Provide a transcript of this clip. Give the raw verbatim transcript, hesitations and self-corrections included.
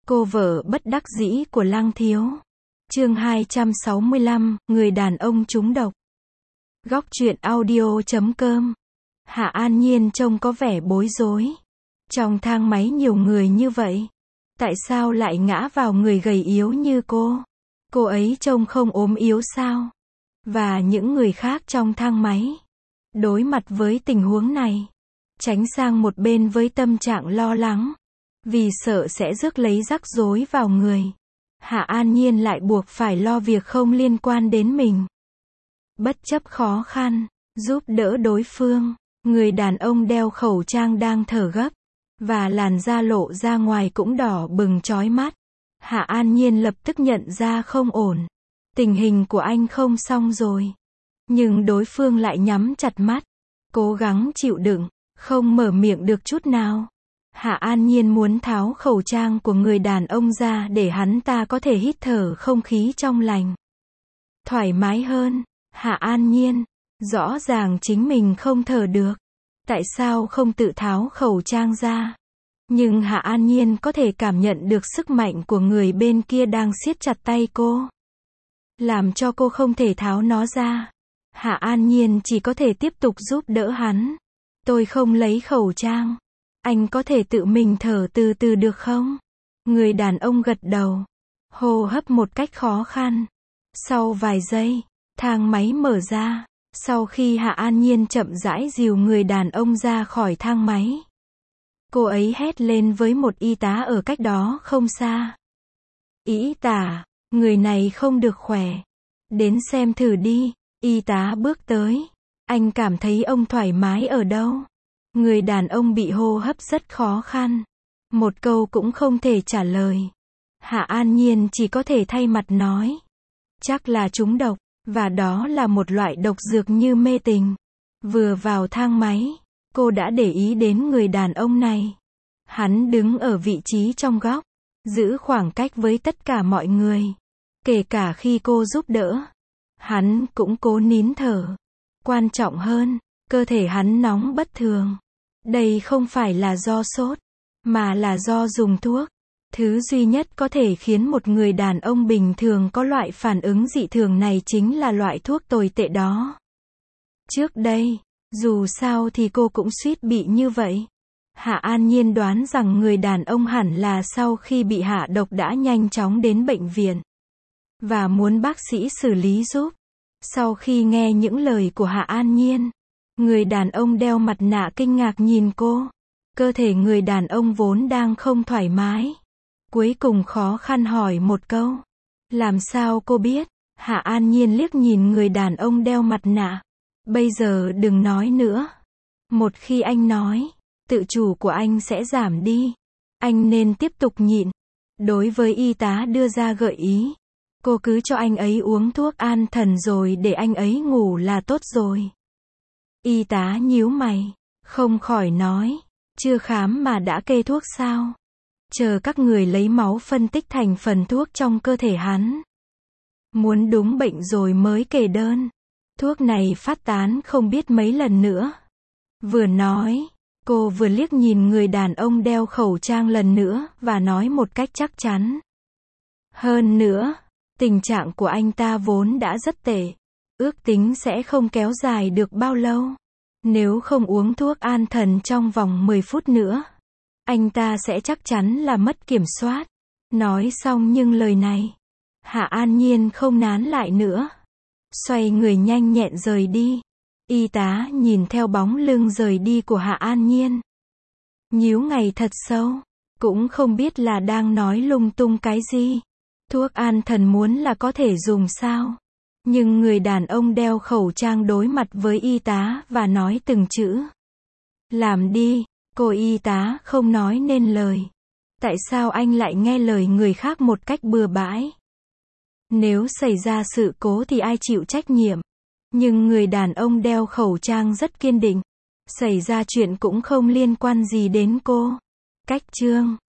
Cô vợ bất đắc dĩ của Lăng Thiếu. Chương hai trăm sáu mươi lăm, người đàn ông trúng độc. Góc truyện audio chấm com. Hạ An Nhiên trông có vẻ bối rối. Trong thang máy nhiều người như vậy, tại sao lại ngã vào người gầy yếu như cô? Cô ấy trông không ốm yếu sao? Và những người khác trong thang máy, đối mặt với tình huống này, tránh sang một bên với tâm trạng lo lắng, vì sợ sẽ rước lấy rắc rối vào người. Hạ An Nhiên lại buộc phải lo việc không liên quan đến mình. Bất chấp khó khăn, giúp đỡ đối phương, người đàn ông đeo khẩu trang đang thở gấp, và làn da lộ ra ngoài cũng đỏ bừng chói mắt. Hạ An Nhiên lập tức nhận ra không ổn. Tình hình của anh không xong rồi. Nhưng đối phương lại nhắm chặt mắt, cố gắng chịu đựng, không mở miệng được chút nào. Hạ An Nhiên muốn tháo khẩu trang của người đàn ông ra để hắn ta có thể hít thở không khí trong lành, thoải mái hơn. Hạ An Nhiên, rõ ràng chính mình không thở được. Tại sao không tự tháo khẩu trang ra? Nhưng Hạ An Nhiên có thể cảm nhận được sức mạnh của người bên kia đang siết chặt tay cô, làm cho cô không thể tháo nó ra. Hạ An Nhiên chỉ có thể tiếp tục giúp đỡ hắn. Tôi không lấy khẩu trang. Anh có thể tự mình thở từ từ được không? Người đàn ông gật đầu, hô hấp một cách khó khăn. Sau vài giây, thang máy mở ra. Sau khi Hạ An Nhiên chậm rãi dìu người đàn ông ra khỏi thang máy, cô ấy hét lên với một y tá ở cách đó không xa. Y tá, người này không được khỏe. Đến xem thử đi. Y tá bước tới. Anh cảm thấy ông thoải mái ở đâu? Người đàn ông bị hô hấp rất khó khăn. Một câu cũng không thể trả lời. Hạ An Nhiên chỉ có thể thay mặt nói. Chắc là trúng độc, và đó là một loại độc dược như mê tình. Vừa vào thang máy, cô đã để ý đến người đàn ông này. Hắn đứng ở vị trí trong góc, giữ khoảng cách với tất cả mọi người. Kể cả khi cô giúp đỡ, hắn cũng cố nín thở. Quan trọng hơn, cơ thể hắn nóng bất thường. Đây không phải là do sốt, mà là do dùng thuốc. Thứ duy nhất có thể khiến một người đàn ông bình thường có loại phản ứng dị thường này chính là loại thuốc tồi tệ đó. Trước đây, dù sao thì cô cũng suýt bị như vậy. Hạ An Nhiên đoán rằng người đàn ông hẳn là sau khi bị hạ độc đã nhanh chóng đến bệnh viện, và muốn bác sĩ xử lý giúp. Sau khi nghe những lời của Hạ An Nhiên, người đàn ông đeo mặt nạ kinh ngạc nhìn cô. Cơ thể người đàn ông vốn đang không thoải mái, cuối cùng khó khăn hỏi một câu. Làm sao cô biết? Hạ An Nhiên liếc nhìn người đàn ông đeo mặt nạ. Bây giờ đừng nói nữa. Một khi anh nói, tự chủ của anh sẽ giảm đi. Anh nên tiếp tục nhịn. Đối với y tá đưa ra gợi ý, cô cứ cho anh ấy uống thuốc an thần rồi để anh ấy ngủ là tốt rồi. Y tá nhíu mày, không khỏi nói. Chưa khám mà đã kê thuốc sao? Chờ các người lấy máu phân tích thành phần thuốc trong cơ thể hắn. Muốn đúng bệnh rồi mới kê đơn. Thuốc này phát tán không biết mấy lần nữa. Vừa nói, cô vừa liếc nhìn người đàn ông đeo khẩu trang lần nữa, và nói một cách chắc chắn. Hơn nữa, tình trạng của anh ta vốn đã rất tệ. Ước tính sẽ không kéo dài được bao lâu. Nếu không uống thuốc an thần trong vòng mười phút nữa, anh ta sẽ chắc chắn là mất kiểm soát. Nói xong những lời này, Hạ An Nhiên không nán lại nữa, xoay người nhanh nhẹn rời đi. Y tá nhìn theo bóng lưng rời đi của Hạ An Nhiên, nhíu mày thật sâu, cũng không biết là đang nói lung tung cái gì. Thuốc an thần muốn là có thể dùng sao? Nhưng người đàn ông đeo khẩu trang đối mặt với y tá và nói từng chữ. Làm đi. Cô y tá không nói nên lời. Tại sao anh lại nghe lời người khác một cách bừa bãi? Nếu xảy ra sự cố thì ai chịu trách nhiệm? Nhưng người đàn ông đeo khẩu trang rất kiên định. Xảy ra chuyện cũng không liên quan gì đến cô. Cách chương